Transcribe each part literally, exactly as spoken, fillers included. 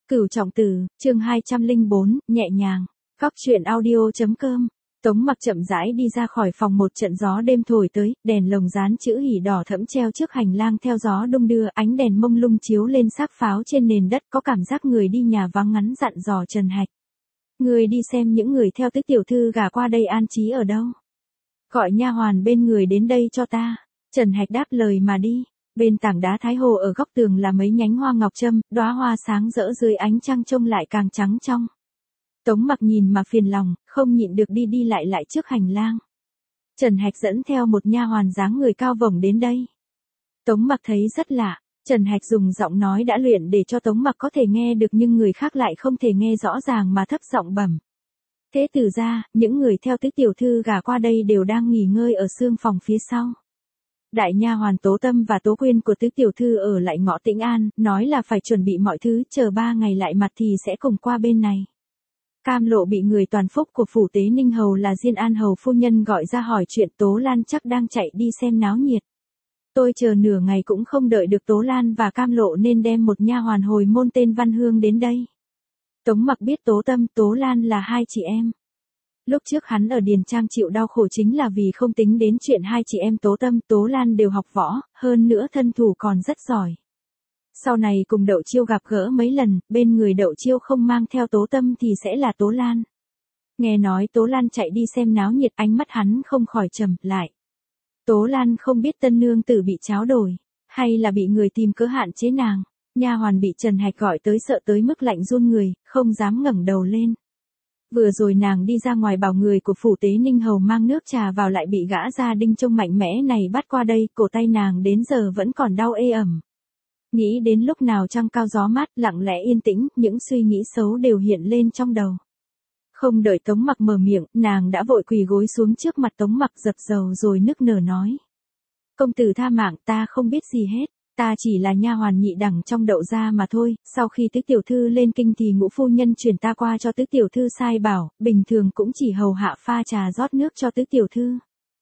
Cửu Trọng Tử, chương hai trăm lẻ bốn, nhẹ nhàng. Góc truyện audio.com. Tống Mặc chậm rãi đi ra khỏi phòng, một trận gió đêm thổi tới, đèn lồng dán chữ hỉ đỏ thẫm treo trước hành lang theo gió đung đưa, ánh đèn mông lung chiếu lên xác pháo trên nền đất, có cảm giác người đi nhà vắng ngắn dặn dò Trần Hạch. Người đi xem những người theo tứ tiểu thư gả qua đây an trí ở đâu. Gọi nha hoàn bên người đến đây cho ta. Trần Hạch đáp lời mà đi. Bên tảng đá thái hồ ở góc tường là mấy nhánh hoa ngọc trâm, đóa hoa sáng rỡ dưới ánh trăng trông lại càng trắng trong. Tống Mặc nhìn mà phiền lòng, không nhịn được đi đi lại lại trước hành lang. Trần Hạch dẫn theo một nha hoàn dáng người cao vổng đến đây. Tống Mặc thấy rất lạ, Trần Hạch dùng giọng nói đã luyện để cho Tống Mặc có thể nghe được nhưng người khác lại không thể nghe rõ ràng mà thấp giọng bẩm. Thế từ ra, những người theo tứ tiểu thư gả qua đây đều đang nghỉ ngơi ở xương phòng phía sau. Đại nha hoàn Tố Tâm và Tố Quyên của tứ tiểu thư ở lại ngõ Tĩnh An, nói là phải chuẩn bị mọi thứ, chờ ba ngày lại mặt thì sẽ cùng qua bên này. Cam Lộ bị người toàn phúc của phủ Tế Ninh Hầu là Diên An Hầu phu nhân gọi ra hỏi chuyện, Tố Lan chắc đang chạy đi xem náo nhiệt. Tôi chờ nửa ngày cũng không đợi được Tố Lan và Cam Lộ nên đem một nha hoàn hồi môn tên Văn Hương đến đây. Tống Mặc biết Tố Tâm, Tố Lan là hai chị em. Lúc trước hắn ở Điền Trang chịu đau khổ chính là vì không tính đến chuyện hai chị em Tố Tâm, Tố Lan đều học võ, hơn nữa thân thủ còn rất giỏi. Sau này cùng Đậu Chiêu gặp gỡ mấy lần, bên người Đậu Chiêu không mang theo Tố Tâm thì sẽ là Tố Lan. Nghe nói Tố Lan chạy đi xem náo nhiệt, ánh mắt hắn không khỏi trầm lại. Tố Lan không biết tân nương tử bị tráo đổi, hay là bị người tìm cớ hạn chế nàng. Nha hoàn bị Trần Hạch gọi tới sợ tới mức lạnh run người, không dám ngẩng đầu lên. Vừa rồi nàng đi ra ngoài bảo người của phủ Tế Ninh Hầu mang nước trà vào lại bị gã gia đinh trông mạnh mẽ này bắt qua đây, cổ tay nàng đến giờ vẫn còn đau ê ẩm. Nghĩ đến lúc nào trăng cao gió mát, lặng lẽ yên tĩnh, những suy nghĩ xấu đều hiện lên trong đầu. Không đợi Tống Mặc mở miệng, nàng đã vội quỳ gối xuống trước mặt Tống Mặc dập dầu rồi nức nở nói. Công tử tha mạng, ta không biết gì hết. Ta chỉ là nha hoàn nhị đẳng trong Đậu gia mà thôi, sau khi tứ tiểu thư lên kinh thì Ngũ phu nhân chuyển ta qua cho tứ tiểu thư sai bảo, bình thường cũng chỉ hầu hạ pha trà rót nước cho tứ tiểu thư.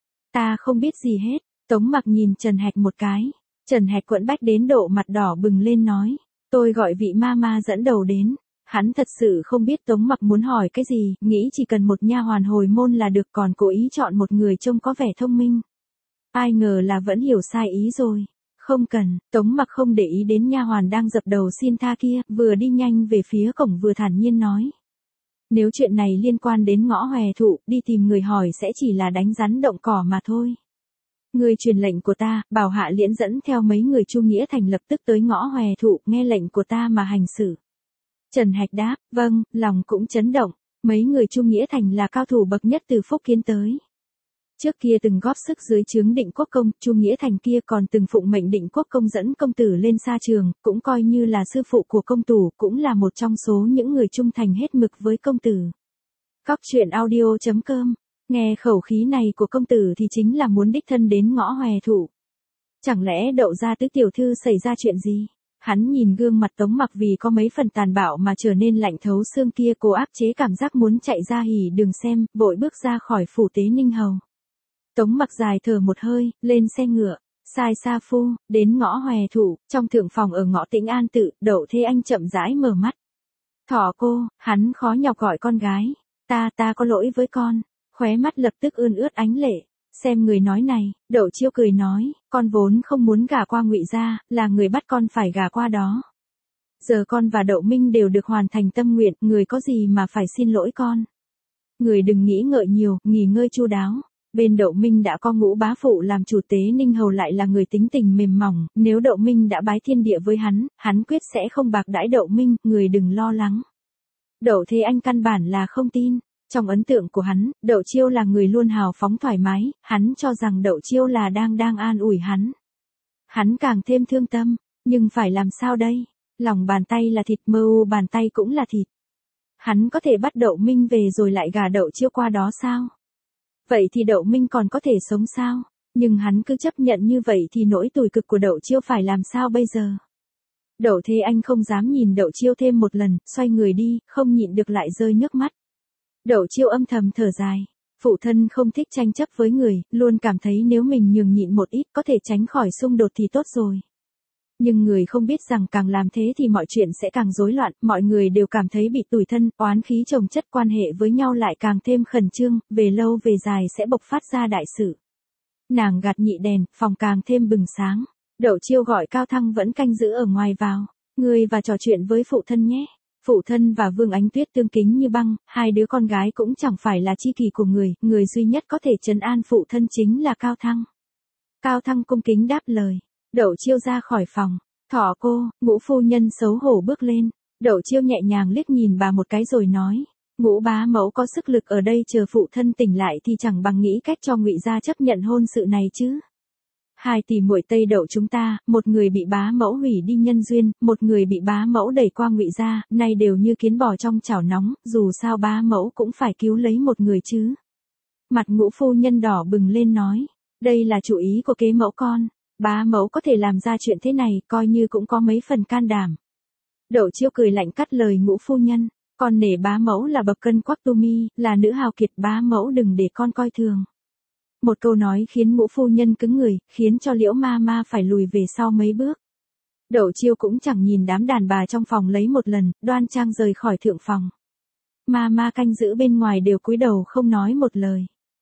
Ta không biết gì hết. Tống Mặc nhìn Trần Hạch một cái. Trần Hạch quẫn bách đến độ mặt đỏ bừng lên nói, tôi gọi vị ma ma dẫn đầu đến. Hắn thật sự không biết Tống Mặc muốn hỏi cái gì, nghĩ chỉ cần một nha hoàn hồi môn là được, còn cố ý chọn một người trông có vẻ thông minh. Ai ngờ là vẫn hiểu sai ý rồi. Không cần. Tống Mặc không để ý đến nha hoàn đang dập đầu xin tha kia, vừa đi nhanh về phía cổng vừa thản nhiên nói. Nếu chuyện này liên quan đến Ngõ Hòe Thụ, đi tìm người hỏi sẽ chỉ là đánh rắn động cỏ mà thôi. Người truyền lệnh của ta, bảo Hạ Liễn dẫn theo mấy người Chu Nghĩa Thành lập tức tới Ngõ Hòe Thụ, nghe lệnh của ta mà hành xử. Trần Hạch đáp, vâng, lòng cũng chấn động. Mấy người Chu Nghĩa Thành là cao thủ bậc nhất từ Phúc Kiến tới. Trước kia từng góp sức dưới trướng Định Quốc Công, Chu Nghĩa Thành kia còn từng phụng mệnh Định Quốc Công dẫn công tử lên sa trường, cũng coi như là sư phụ của công tử, cũng là một trong số những người trung thành hết mực với công tử. Góc truyện audio.com. Nghe khẩu khí này của công tử thì chính là muốn đích thân đến Ngõ Hòe Thụ. Chẳng lẽ Đậu gia tứ tiểu thư xảy ra chuyện gì? Hắn nhìn gương mặt Tống Mặc vì có mấy phần tàn bạo mà trở nên lạnh thấu xương kia, cố áp chế cảm giác muốn chạy ra hỉ đường xem, vội bước ra khỏi phủ Tế Ninh Hầu. Tống Mặc dài thở một hơi, lên xe ngựa, sai sa phu, đến Ngõ Hòe Thụ, trong thượng phòng ở ngõ Tĩnh An tự, Đậu Thế Anh chậm rãi mở mắt. Thỏ cô, hắn khó nhọc gọi con gái, ta ta có lỗi với con, khóe mắt lập tức ươn ướt ánh lệ. Xem người nói này, Đậu Chiêu cười nói, con vốn không muốn gả qua Ngụy gia, là người bắt con phải gả qua đó. Giờ con và Đậu Minh đều được hoàn thành tâm nguyện, người có gì mà phải xin lỗi con. Người đừng nghĩ ngợi nhiều, nghỉ ngơi chu đáo. Bên Đậu Minh đã có Ngũ bá phụ làm chủ, Tế Ninh Hầu lại là người tính tình mềm mỏng, nếu Đậu Minh đã bái thiên địa với hắn, hắn quyết sẽ không bạc đãi Đậu Minh, người đừng lo lắng. Đậu Thế Anh căn bản là không tin. Trong ấn tượng của hắn, Đậu Chiêu là người luôn hào phóng thoải mái, hắn cho rằng Đậu Chiêu là đang đang an ủi hắn. Hắn càng thêm thương tâm, nhưng phải làm sao đây? Lòng bàn tay là thịt, mơ u bàn tay cũng là thịt. Hắn có thể bắt Đậu Minh về rồi lại gả Đậu Chiêu qua đó sao? Vậy thì Đậu Minh còn có thể sống sao? Nhưng hắn cứ chấp nhận như vậy thì nỗi tủi cực của Đậu Chiêu phải làm sao bây giờ? Đậu Thế Anh không dám nhìn Đậu Chiêu thêm một lần, xoay người đi, không nhịn được lại rơi nước mắt. Đậu Chiêu âm thầm thở dài. Phụ thân không thích tranh chấp với người, luôn cảm thấy nếu mình nhường nhịn một ít có thể tránh khỏi xung đột thì tốt rồi. Nhưng người không biết rằng càng làm thế thì mọi chuyện sẽ càng rối loạn, mọi người đều cảm thấy bị tủi thân, oán khí chồng chất, quan hệ với nhau lại càng thêm khẩn trương, về lâu về dài sẽ bộc phát ra đại sự. Nàng gạt nhị đèn, phòng càng thêm bừng sáng. Đậu Chiêu gọi Cao Thăng vẫn canh giữ ở ngoài vào. Ngươi và trò chuyện với phụ thân nhé. Phụ thân và Vương Ánh Tuyết tương kính như băng, hai đứa con gái cũng chẳng phải là chi kỷ của người, người duy nhất có thể trấn an phụ thân chính là Cao Thăng. Cao Thăng cung kính đáp lời. Đậu Chiêu ra khỏi phòng. Thỏ cô, Ngũ phu nhân xấu hổ bước lên. Đậu Chiêu nhẹ nhàng liếc nhìn bà một cái rồi nói. Ngũ bá mẫu có sức lực ở đây chờ phụ thân tỉnh lại thì chẳng bằng nghĩ cách cho Ngụy gia chấp nhận hôn sự này chứ. Hai tỷ muội Tây Đậu chúng ta, một người bị bá mẫu hủy đi nhân duyên, một người bị bá mẫu đẩy qua Ngụy gia, nay đều như kiến bò trong chảo nóng, dù sao bá mẫu cũng phải cứu lấy một người chứ. Mặt Ngũ phu nhân đỏ bừng lên nói, đây là chủ ý của kế mẫu con, bá mẫu có thể làm ra chuyện thế này, coi như cũng có mấy phần can đảm. Đậu Chiêu cười lạnh cắt lời Ngũ phu nhân, con nể bá mẫu là bậc cân quắc tu mi, là nữ hào kiệt, bá mẫu đừng để con coi thường. Một câu nói khiến Ngũ phu nhân cứng người, khiến cho Liễu ma ma phải lùi về sau mấy bước. Đậu Chiêu cũng chẳng nhìn đám đàn bà trong phòng lấy một lần, đoan trang rời khỏi thượng phòng. Ma ma canh giữ bên ngoài đều cúi đầu không nói một lời.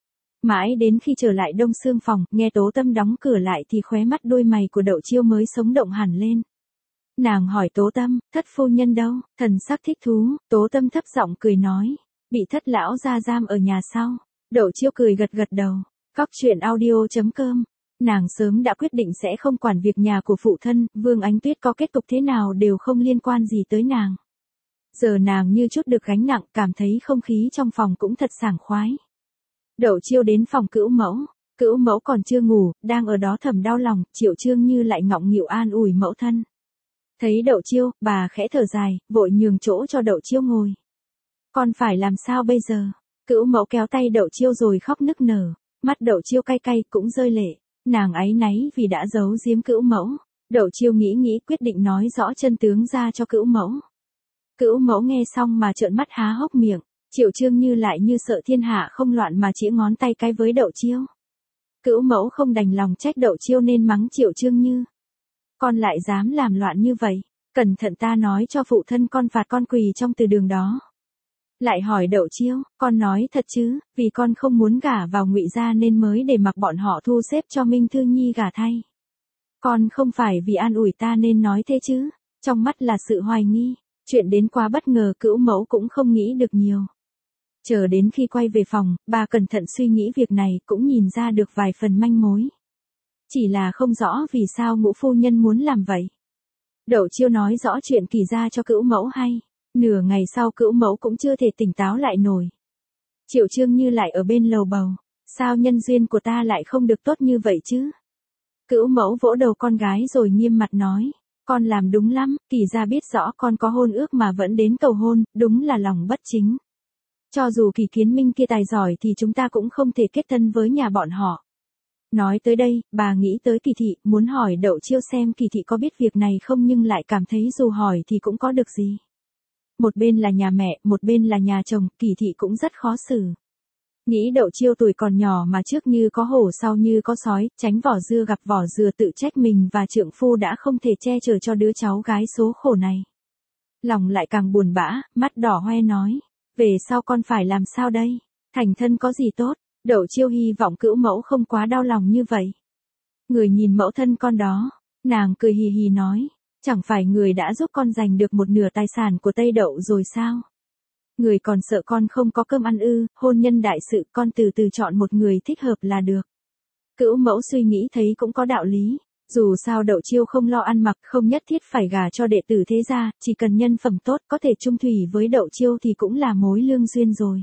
Mãi đến khi trở lại đông xương phòng, nghe Tố Tâm đóng cửa lại thì khóe mắt đôi mày của Đậu Chiêu mới sống động hẳn lên. Nàng hỏi Tố Tâm, thất phu nhân đâu, thần sắc thích thú, Tố Tâm thấp giọng cười nói, bị thất lão gia giam ở nhà sau. Đậu Chiêu cười gật gật đầu. Cóc truyện audio chấm com. Nàng sớm đã quyết định sẽ không quản việc nhà của phụ thân, Vương Ánh Tuyết có kết cục thế nào đều không liên quan gì tới nàng. Giờ nàng như chút được gánh nặng, cảm thấy không khí trong phòng cũng thật sảng khoái. Đậu Chiêu đến phòng Cữu mẫu, Cữu mẫu còn chưa ngủ, đang ở đó thầm đau lòng, Triệu Trương Như lại ngọng nghịu an ủi mẫu thân. Thấy Đậu Chiêu, bà khẽ thở dài, vội nhường chỗ cho Đậu Chiêu ngồi. Con phải làm sao bây giờ? Cữu mẫu kéo tay Đậu Chiêu rồi khóc nức nở. Mắt Đậu Chiêu cay cay cũng rơi lệ, nàng áy náy vì đã giấu giếm Cữu mẫu. Đậu Chiêu nghĩ nghĩ quyết định nói rõ chân tướng ra cho Cữu mẫu. Cữu mẫu nghe xong mà trợn mắt há hốc miệng, Triệu Trương Như lại như sợ thiên hạ không loạn mà chĩa ngón tay cái với Đậu Chiêu. Cữu mẫu không đành lòng trách Đậu Chiêu nên mắng Triệu Trương Như. Con lại dám làm loạn như vậy, cẩn thận ta nói cho phụ thân con phạt con quỳ trong từ đường đó. Lại hỏi Đậu Chiêu, con nói thật chứ, vì con không muốn gả vào Ngụy gia nên mới để mặc bọn họ thu xếp cho Minh Thư Nhi gả thay. Con không phải vì an ủi ta nên nói thế chứ, trong mắt là sự hoài nghi, chuyện đến quá bất ngờ Cữu mẫu cũng không nghĩ được nhiều. Chờ đến khi quay về phòng, bà cẩn thận suy nghĩ việc này cũng nhìn ra được vài phần manh mối. Chỉ là không rõ vì sao Ngũ phu nhân muốn làm vậy. Đậu Chiêu nói rõ chuyện Kỳ ra cho Cữu mẫu hay. Nửa ngày sau Cữu mẫu cũng chưa thể tỉnh táo lại nổi. Triệu Trương Như lại ở bên lầu bầu. Sao nhân duyên của ta lại không được tốt như vậy chứ? Cữu mẫu vỗ đầu con gái rồi nghiêm mặt nói. Con làm đúng lắm, Kỳ ra biết rõ con có hôn ước mà vẫn đến cầu hôn, đúng là lòng bất chính. Cho dù Kỳ Kiến Minh kia tài giỏi thì chúng ta cũng không thể kết thân với nhà bọn họ. Nói tới đây, bà nghĩ tới Kỳ thị, muốn hỏi Đậu Chiêu xem Kỳ thị có biết việc này không nhưng lại cảm thấy dù hỏi thì cũng có được gì. Một bên là nhà mẹ, một bên là nhà chồng, Kỳ thị cũng rất khó xử. Nghĩ Đậu Chiêu tuổi còn nhỏ mà trước như có hổ sau như có sói, tránh vỏ dưa gặp vỏ dừa tự trách mình và trượng phu đã không thể che chở cho đứa cháu gái số khổ này. Lòng lại càng buồn bã, mắt đỏ hoe nói, về sau con phải làm sao đây, thành thân có gì tốt, Đậu Chiêu hy vọng Cữu mẫu không quá đau lòng như vậy. Người nhìn mẫu thân con đó, nàng cười hì hì nói. Chẳng phải người đã giúp con giành được một nửa tài sản của Tây Đậu rồi sao? Người còn sợ con không có cơm ăn ư, hôn nhân đại sự con từ từ chọn một người thích hợp là được. Cữu mẫu suy nghĩ thấy cũng có đạo lý. Dù sao Đậu Chiêu không lo ăn mặc không nhất thiết phải gả cho đệ tử thế gia, chỉ cần nhân phẩm tốt có thể chung thủy với Đậu Chiêu thì cũng là mối lương duyên rồi.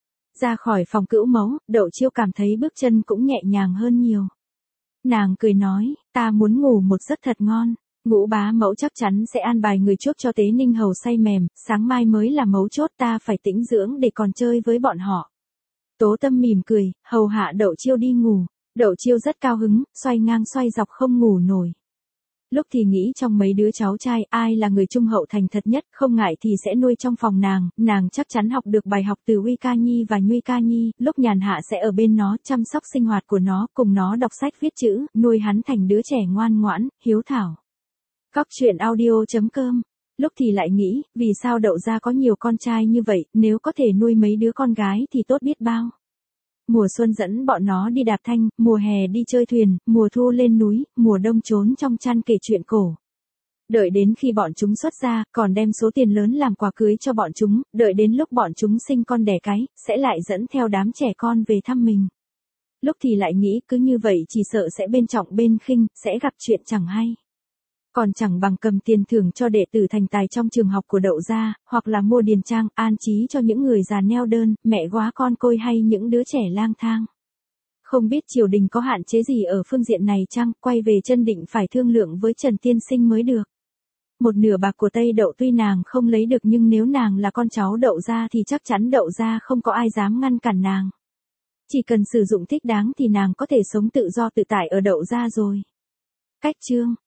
Ra khỏi phòng Cữu mẫu, Đậu Chiêu cảm thấy bước chân cũng nhẹ nhàng hơn nhiều. Nàng cười nói, ta muốn ngủ một giấc thật ngon. Ngũ bá mẫu chắc chắn sẽ an bài người chuốc cho Tế Ninh Hầu say mềm, sáng mai mới là mấu chốt ta phải tĩnh dưỡng để còn chơi với bọn họ. Tố Tâm mỉm cười, hầu hạ Đậu Chiêu đi ngủ. Đậu Chiêu rất cao hứng, xoay ngang xoay dọc không ngủ nổi. Lúc thì nghĩ trong mấy đứa cháu trai ai là người trung hậu thành thật nhất, không ngại thì sẽ nuôi trong phòng nàng, nàng chắc chắn học được bài học từ Uy Ca Nhi và Nhuy Ca Nhi, lúc nhàn hạ sẽ ở bên nó, chăm sóc sinh hoạt của nó, cùng nó đọc sách viết chữ, nuôi hắn thành đứa trẻ ngoan ngoãn, hiếu thảo. Cóc truyện audio.com. Lúc thì lại nghĩ, vì sao Đậu gia có nhiều con trai như vậy, nếu có thể nuôi mấy đứa con gái thì tốt biết bao. Mùa xuân dẫn bọn nó đi đạp thanh, mùa hè đi chơi thuyền, mùa thu lên núi, mùa đông trốn trong chăn kể chuyện cổ. Đợi đến khi bọn chúng xuất gia, còn đem số tiền lớn làm quà cưới cho bọn chúng, đợi đến lúc bọn chúng sinh con đẻ cái, sẽ lại dẫn theo đám trẻ con về thăm mình. Lúc thì lại nghĩ cứ như vậy chỉ sợ sẽ bên trọng bên khinh, sẽ gặp chuyện chẳng hay. Còn chẳng bằng cầm tiền thưởng cho đệ tử thành tài trong trường học của Đậu gia, hoặc là mua điền trang, an trí cho những người già neo đơn, mẹ góa con côi hay những đứa trẻ lang thang. Không biết triều đình có hạn chế gì ở phương diện này chăng, quay về chân định phải thương lượng với Trần Tiên Sinh mới được. Một nửa bạc của Tây Đậu tuy nàng không lấy được nhưng nếu nàng là con cháu Đậu gia thì chắc chắn Đậu gia không có ai dám ngăn cản nàng. Chỉ cần sử dụng thích đáng thì nàng có thể sống tự do tự tại ở Đậu gia rồi. Cách chương